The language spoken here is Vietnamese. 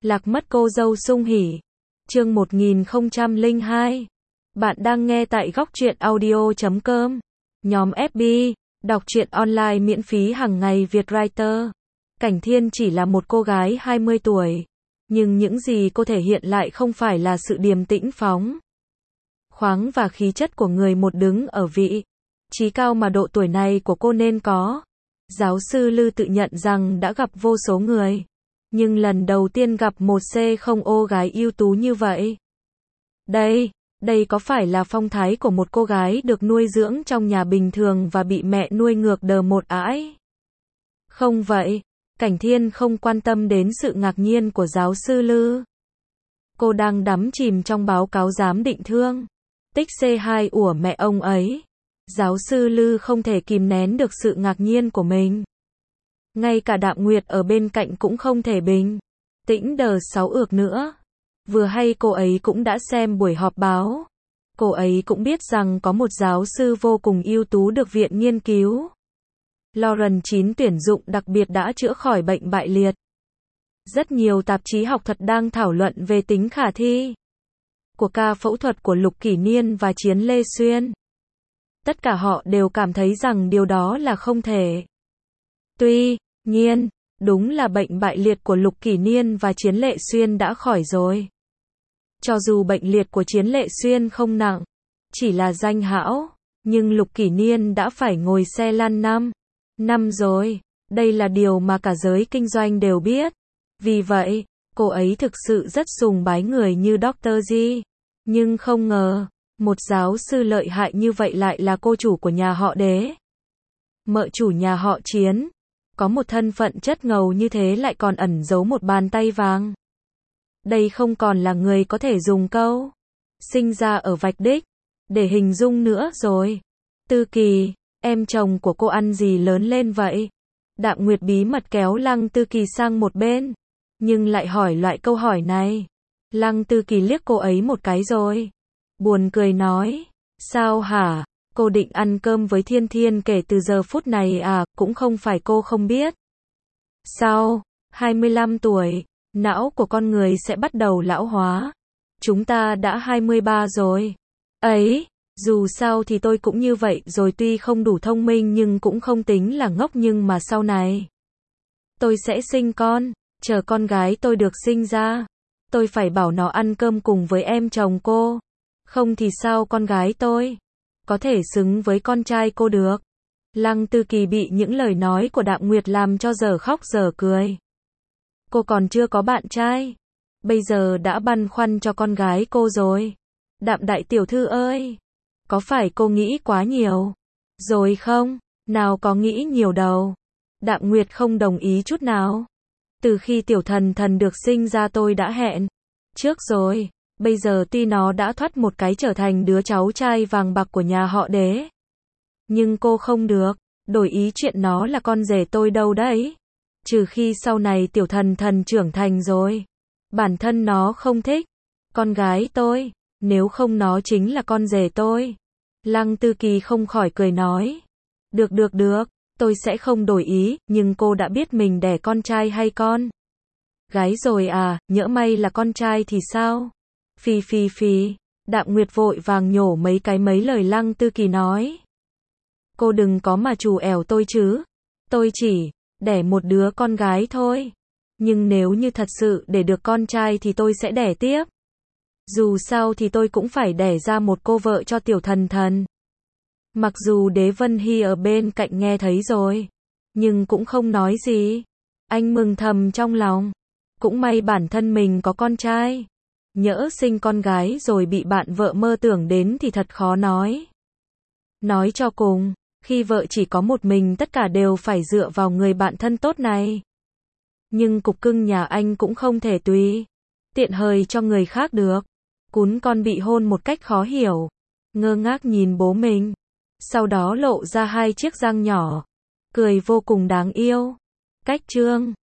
Lạc mất cô dâu sung hỉ. Chương 1002. Bạn đang nghe tại góc truyện audio.com. Nhóm FB, đọc truyện online miễn phí hàng ngày Việt Writer. Cảnh Thiên chỉ là một cô gái 20 tuổi. Nhưng những gì cô thể hiện lại không phải là sự điềm tĩnh phóng khoáng và khí chất của người một đứng ở vị trí cao mà độ tuổi này của cô nên có. Giáo sư Lư tự nhận rằng đã gặp vô số người, nhưng lần đầu tiên gặp một C0O gái ưu tú như vậy. Đây có phải là phong thái của một cô gái được nuôi dưỡng trong nhà bình thường và bị mẹ nuôi ngược đờ một ãi? Không vậy, Cảnh Thiên không quan tâm đến sự ngạc nhiên của giáo sư Lư. Cô đang đắm chìm trong báo cáo giám định thương tích C2 của mẹ ông ấy. Giáo sư Lư không thể kìm nén được sự ngạc nhiên của mình. Ngay cả Đạm Nguyệt ở bên cạnh cũng không thể bình tĩnh đờ 6 ược nữa. Vừa hay cô ấy cũng đã xem buổi họp báo. Cô ấy cũng biết rằng có một giáo sư vô cùng ưu tú được viện nghiên cứu Lawrence 9 tuyển dụng đặc biệt đã chữa khỏi bệnh bại liệt. Rất nhiều tạp chí học thuật đang thảo luận về tính khả thi của ca phẫu thuật của Lục Kỷ Niên và Chiến Lê Xuyên. Tất cả họ đều cảm thấy rằng điều đó là không thể. Tuy nhiên, đúng là bệnh bại liệt của Lục Kỷ Niên và Chiến Lệ Xuyên đã khỏi rồi. Cho dù bệnh liệt của Chiến Lệ Xuyên không nặng, chỉ là danh hão, nhưng Lục Kỷ Niên đã phải ngồi xe lăn 5 năm rồi. Đây là điều mà cả giới kinh doanh đều biết. Vì vậy, cô ấy thực sự rất sùng bái người như Dr. G. Nhưng không ngờ, một giáo sư lợi hại như vậy lại là cô chủ của nhà họ Đế. Mợ chủ nhà họ Chiến. Có một thân phận chất ngầu như thế lại còn ẩn giấu một bàn tay vàng. Đây không còn là người có thể dùng câu sinh ra ở vạch đích để hình dung nữa rồi. Tư Kỳ, em chồng của cô ăn gì lớn lên vậy? Đạm Nguyệt bí mật kéo Lăng Tư Kỳ sang một bên, nhưng lại hỏi loại câu hỏi này. Lăng Tư Kỳ liếc cô ấy một cái rồi buồn cười nói, sao hả? Cô định ăn cơm với Thiên Thiên kể từ giờ phút này à? Cũng không phải cô không biết. Sau 25 tuổi, não của con người sẽ bắt đầu lão hóa. Chúng ta đã 23 rồi. Ấy, dù sao thì tôi cũng như vậy rồi, tuy không đủ thông minh nhưng cũng không tính là ngốc, nhưng mà sau này tôi sẽ sinh con. Chờ con gái tôi được sinh ra, tôi phải bảo nó ăn cơm cùng với em chồng cô. Không thì sao con gái tôi có thể xứng với con trai cô được? Lăng Tư Kỳ bị những lời nói của Đạm Nguyệt làm cho dở khóc dở cười. Cô còn chưa có bạn trai, bây giờ đã băn khoăn cho con gái cô rồi. Đạm đại tiểu thư ơi, có phải cô nghĩ quá nhiều rồi không? Nào có nghĩ nhiều đâu. Đạm Nguyệt không đồng ý chút nào. Từ khi tiểu thần thần được sinh ra tôi đã hẹn trước rồi. Bây giờ tuy nó đã thoát một cái trở thành đứa cháu trai vàng bạc của nhà họ Đế, nhưng cô không được đổi ý chuyện nó là con rể tôi đâu đấy. Trừ khi sau này tiểu thần thần trưởng thành rồi, bản thân nó không thích con gái tôi, nếu không nó chính là con rể tôi. Lăng Tư Kỳ không khỏi cười nói, được, tôi sẽ không đổi ý, nhưng cô đã biết mình đẻ con trai hay con gái rồi à? Nhỡ may là con trai thì sao? Phì. Đạm Nguyệt vội vàng nhổ mấy lời Lăng Tư Kỳ nói. Cô đừng có mà trù ẻo tôi chứ. Tôi chỉ đẻ một đứa con gái thôi. Nhưng nếu như thật sự để được con trai thì tôi sẽ đẻ tiếp. Dù sao thì tôi cũng phải đẻ ra một cô vợ cho tiểu thần thần. Mặc dù Đế Vân Hy ở bên cạnh nghe thấy rồi, nhưng cũng không nói gì. Anh mừng thầm trong lòng. Cũng may bản thân mình có con trai. Nhỡ sinh con gái rồi bị bạn vợ mơ tưởng đến thì thật khó nói. Nói cho cùng, khi vợ chỉ có một mình tất cả đều phải dựa vào người bạn thân tốt này. Nhưng cục cưng nhà anh cũng không thể tùy tiện hời cho người khác được. Cún con bị hôn một cách khó hiểu, ngơ ngác nhìn bố mình, sau đó lộ ra 2 chiếc răng nhỏ, cười vô cùng đáng yêu. Cách chương